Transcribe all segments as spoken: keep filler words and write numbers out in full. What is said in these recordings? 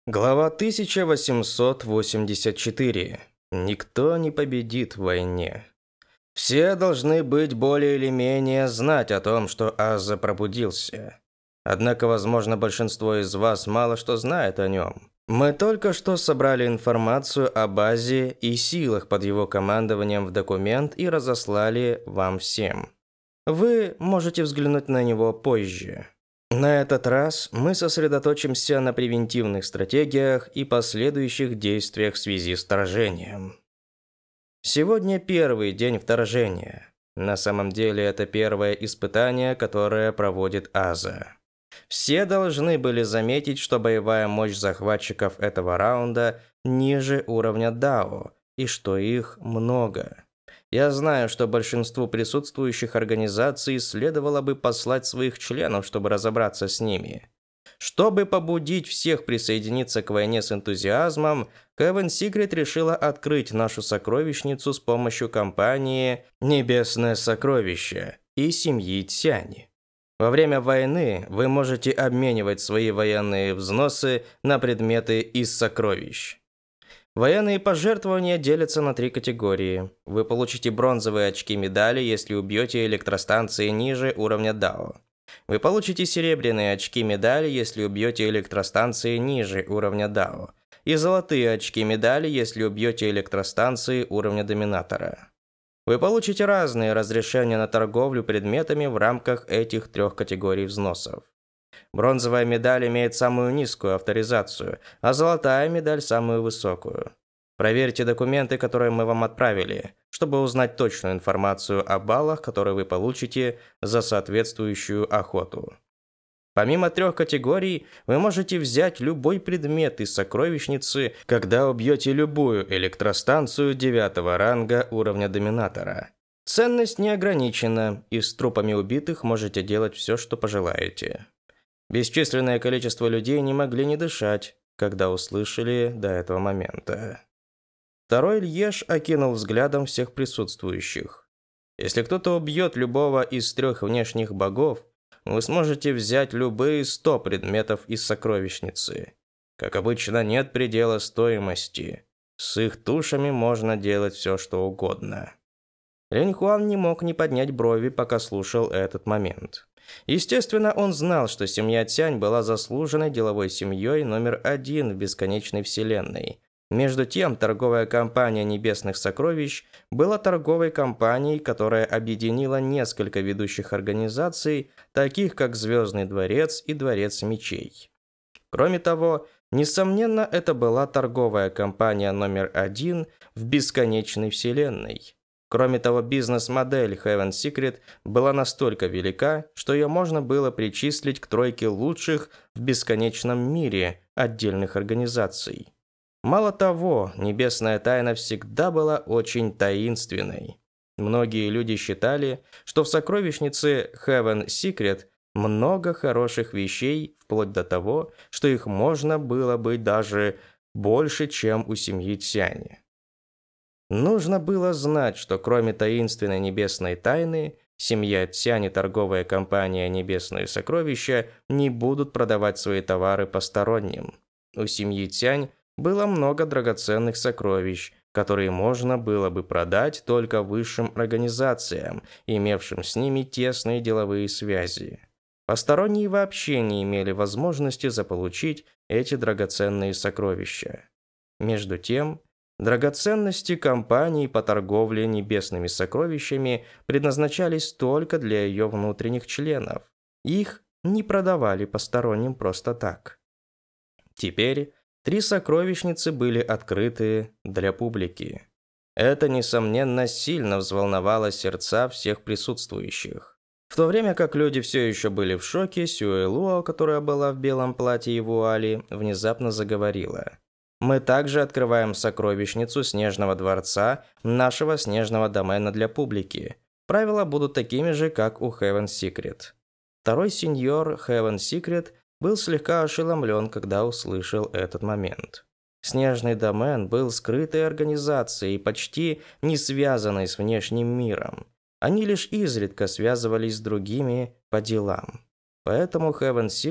Глава тысяча восемьсот восемьдесят четыре. Никто не победит в войне. Все должны быть более или менее знать о том, что Аза пробудился. Однако, возможно, большинство из вас мало что знает о нем. Мы только что собрали информацию о базе и силах под его командованием в документ и разослали вам всем. Вы можете взглянуть на него позже. На этот раз мы сосредоточимся на превентивных стратегиях и последующих действиях в связи с вторжением. Сегодня первый день вторжения. На самом деле это первое испытание, которое проводит Аза. Все должны были заметить, что боевая мощь захватчиков этого раунда ниже уровня Дао, и что их много. Я знаю, что большинству присутствующих организаций следовало бы послать своих членов, чтобы разобраться с ними. Чтобы побудить всех присоединиться к войне с энтузиазмом, Heaven Secret решила открыть нашу сокровищницу с помощью компании «Небесное сокровище» и семьи Тянь. Во время войны вы можете обменивать свои военные взносы на предметы из сокровищ. Военные пожертвования делятся на три категории. Вы получите бронзовые очки медали, если убьете электростанции ниже уровня Дао. Вы получите серебряные очки медали, если убьете электростанции ниже уровня Дао. И золотые очки медали, если убьете электростанции уровня Доминатора. Вы получите разные разрешения на торговлю предметами в рамках этих трех категорий взносов. Бронзовая медаль имеет самую низкую авторизацию, а золотая медаль самую высокую. Проверьте документы, которые мы вам отправили, чтобы узнать точную информацию о баллах, которые вы получите за соответствующую охоту. Помимо трех категорий, вы можете взять любой предмет из сокровищницы, когда убьете любую электростанцию девятого ранга уровня Доминатора. Ценность не ограничена, и с трупами убитых можете делать все, что пожелаете. Бесчисленное количество людей не могли не дышать, когда услышали до этого момента. Второй Льеш окинул взглядом всех присутствующих. Если кто-то убьет любого из трех внешних богов, вы сможете взять любые сто предметов из сокровищницы. Как обычно, нет предела стоимости. С их тушами можно делать все, что угодно. Линь Хуан не мог не поднять брови, пока слушал этот момент. Естественно, он знал, что семья Тянь была заслуженной деловой семьей номер один в бесконечной вселенной. Между тем, торговая компания Небесных Сокровищ была торговой компанией, которая объединила несколько ведущих организаций, таких как Звездный дворец и Дворец мечей. Кроме того, несомненно, это была торговая компания номер один в бесконечной вселенной. Кроме того, бизнес-модель Heaven Secret была настолько велика, что ее можно было причислить к тройке лучших в бесконечном мире отдельных организаций. Мало того, небесная тайна всегда была очень таинственной. Многие люди считали, что в сокровищнице Heaven Secret много хороших вещей, вплоть до того, что их можно было бы даже больше, чем у семьи Тянь. Нужно было знать, что кроме таинственной небесной тайны, семья Тянь и торговая компания Небесные Сокровища не будут продавать свои товары посторонним. У семьи Тянь было много драгоценных сокровищ, которые можно было бы продать только высшим организациям, имевшим с ними тесные деловые связи. Посторонние вообще не имели возможности заполучить эти драгоценные сокровища. Между тем, драгоценности компании по торговле небесными сокровищами предназначались только для ее внутренних членов. Их не продавали посторонним просто так. Теперь три сокровищницы были открыты для публики. Это, несомненно, сильно взволновало сердца всех присутствующих. В то время как люди все еще были в шоке, Сюэ Луо, которая была в белом платье и вуали, внезапно заговорила. Мы также открываем сокровищницу Снежного дворца, нашего снежного домена для публики. Правила будут такими же, как у Heaven Secret. Второй сеньор Heaven Secret был слегка ошеломлен, когда услышал этот момент. Снежный домен был скрытой организацией, почти не связанной с внешним миром. Они лишь изредка связывались с другими по делам. Поэтому Heaven Secret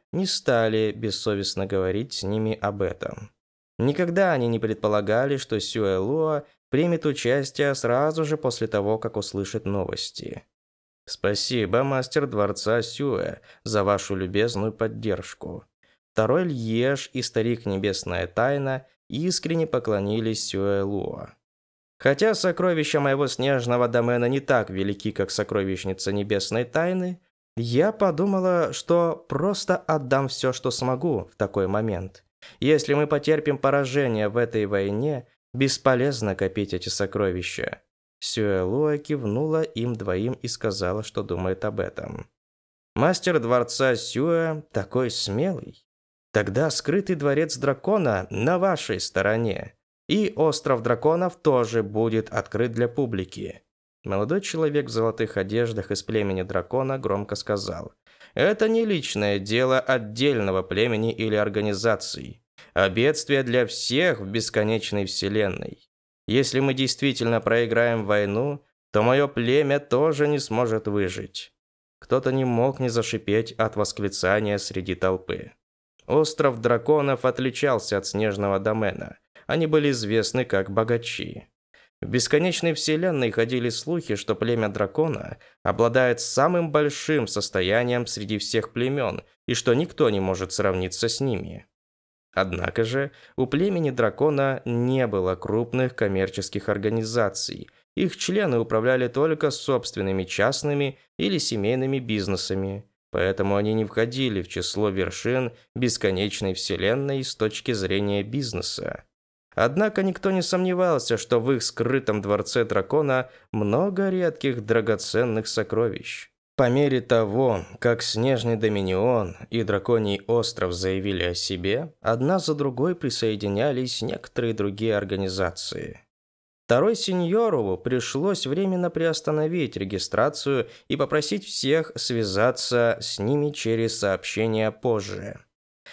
не стали бессовестно говорить с ними об этом. Никогда они не предполагали, что Сюэ Луо примет участие сразу же после того, как услышит новости. Спасибо, мастер дворца Сюэ, за вашу любезную поддержку. Второй Льеш и старик Небесная Тайна искренне поклонились Сюэ Луо. Хотя сокровища моего снежного домена не так велики, как сокровищница Небесной Тайны, я подумала, что просто отдам все, что смогу в такой момент. Если мы потерпим поражение в этой войне, бесполезно копить эти сокровища. Сюэ Луо кивнула им двоим и сказала, что думает об этом. Мастер дворца Сюэ такой смелый. Тогда скрытый дворец дракона на вашей стороне. И остров драконов тоже будет открыт для публики. Молодой человек в золотых одеждах из племени дракона громко сказал: «Это не личное дело отдельного племени или организации, а бедствие для всех в бесконечной вселенной. Если мы действительно проиграем войну, то мое племя тоже не сможет выжить». Кто-то не мог не зашипеть от восклицания среди толпы. Остров драконов отличался от снежного домена. Они были известны как богачи. В бесконечной вселенной ходили слухи, что племя дракона обладает самым большим состоянием среди всех племен, и что никто не может сравниться с ними. Однако же у племени дракона не было крупных коммерческих организаций. Их члены управляли только собственными частными или семейными бизнесами, поэтому они не входили в число вершин бесконечной вселенной с точки зрения бизнеса. Однако никто не сомневался, что в их скрытом дворце дракона много редких драгоценных сокровищ. По мере того, как Снежный Доминион и Драконий остров заявили о себе, одна за другой присоединялись некоторые другие организации. Второй сеньору пришлось временно приостановить регистрацию и попросить всех связаться с ними через сообщения позже.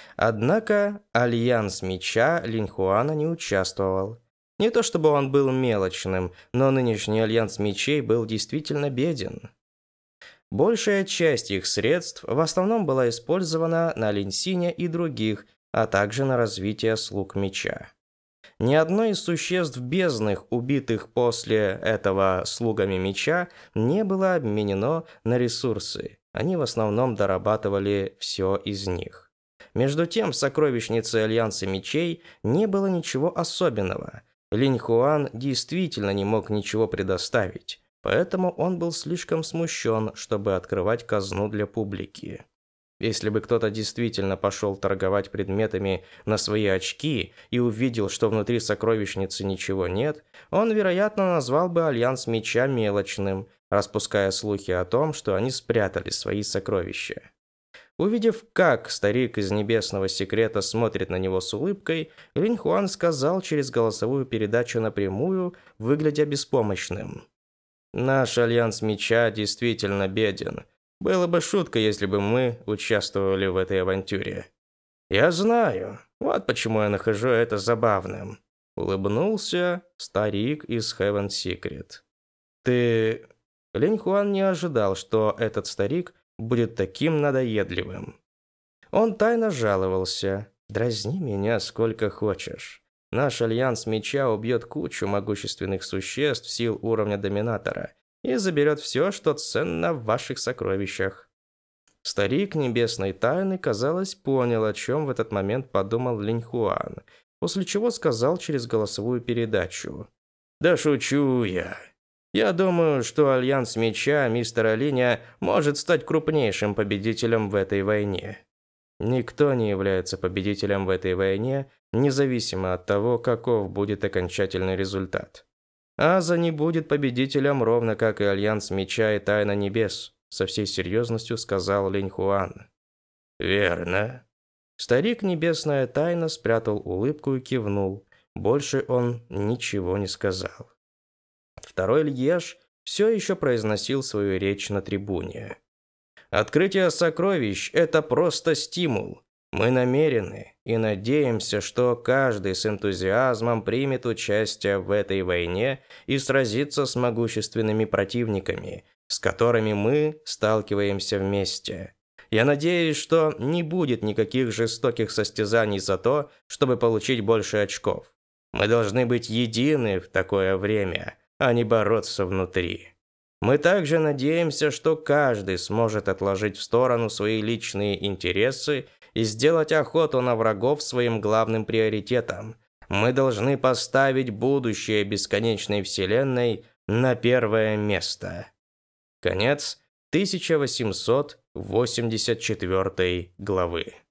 Однако Альянс Меча Линьхуана не участвовал. Не то чтобы он был мелочным, но нынешний Альянс Мечей был действительно беден. Большая часть их средств в основном была использована на Линьсиня и других, а также на развитие слуг меча. Ни одно из существ бездных, убитых после этого слугами меча, не было обменено на ресурсы. Они в основном дорабатывали все из них. Между тем, в сокровищнице Альянса Мечей не было ничего особенного. Линьхуан действительно не мог ничего предоставить, поэтому он был слишком смущен, чтобы открывать казну для публики. Если бы кто-то действительно пошел торговать предметами на свои очки и увидел, что внутри сокровищницы ничего нет, он, вероятно, назвал бы Альянс Меча мелочным, распуская слухи о том, что они спрятали свои сокровища. Увидев, как старик из Небесного Секрета смотрит на него с улыбкой, Линьхуан сказал через голосовую передачу напрямую, выглядя беспомощным: «Наш Альянс Меча действительно беден. Было бы шуткой, если бы мы участвовали в этой авантюре». «Я знаю. Вот почему я нахожу это забавным», — улыбнулся старик из Heaven Secret. «Ты...» Линьхуан не ожидал, что этот старик будет таким надоедливым. Он тайно жаловался: «Дразни меня сколько хочешь. Наш Альянс Меча убьет кучу могущественных существ сил уровня Доминатора и заберет все, что ценно в ваших сокровищах». Старик Небесной Тайны, казалось, понял, о чем в этот момент подумал Линьхуан, после чего сказал через голосовую передачу: «Да шучу я. Я думаю, что Альянс Меча мистера Линя может стать крупнейшим победителем в этой войне. Никто не является победителем в этой войне, независимо от того, каков будет окончательный результат. Аза не будет победителем, ровно как и Альянс Меча и Тайна Небес», со всей серьезностью сказал Линьхуан. «Верно». Старик Небесная Тайна спрятал улыбку и кивнул. Больше он ничего не сказал. Второй Льеш все еще произносил свою речь на трибуне. «Открытие сокровищ – это просто стимул. Мы намерены и надеемся, что каждый с энтузиазмом примет участие в этой войне и сразится с могущественными противниками, с которыми мы сталкиваемся вместе. Я надеюсь, что не будет никаких жестоких состязаний за то, чтобы получить больше очков. Мы должны быть едины в такое время, а не бороться внутри. Мы также надеемся, что каждый сможет отложить в сторону свои личные интересы и сделать охоту на врагов своим главным приоритетом. Мы должны поставить будущее бесконечной вселенной на первое место. Конец тысяча восемьсот восемьдесят четвёртой главы.